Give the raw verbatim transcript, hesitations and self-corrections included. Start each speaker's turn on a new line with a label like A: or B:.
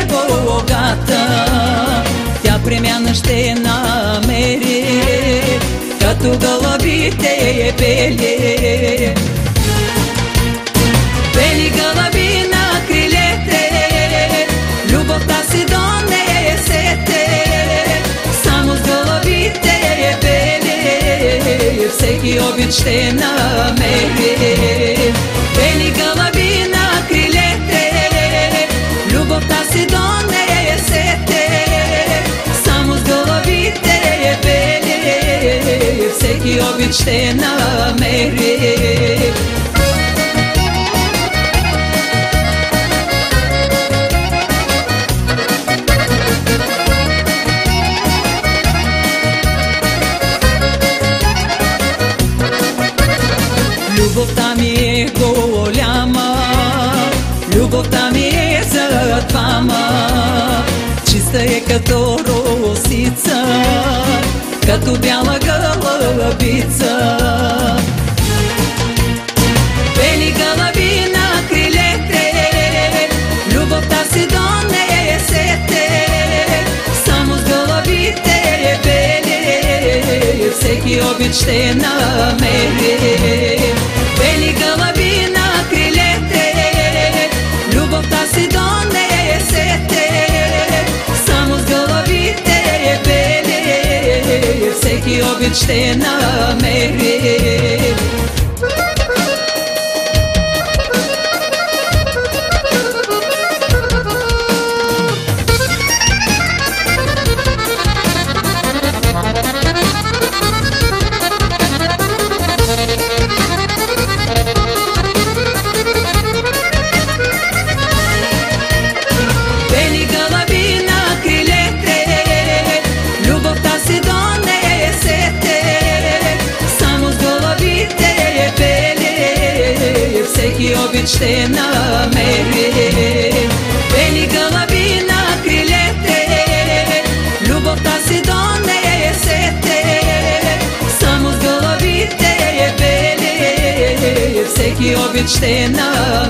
A: е богата, тя премяна ще намери, като гълъбите е бели. Бели гълъби на крилете, любовта си донесете, само с гълъбите е бели, всеки обич ще намери. Бели гълъби на крилете, любовта си донесете, само с гълъбите е бели, всеки обич ще намери. Любовта ми е голяма, любовта ми е за двама, чиста е като росица, като бяла гълъбица. Бели гълъби на крилете, любовта си донесете, само с гълъбите е бели, всеки обич ще намери. Бели гълъби на крилете, любовта си донесете, само с гълъбите е бели, всеки обич ще намери. Всеки обич ще намери. Бели гълъби на крилете, любовта си донесете, само с гълъбите е бели, всеки обич ще намери.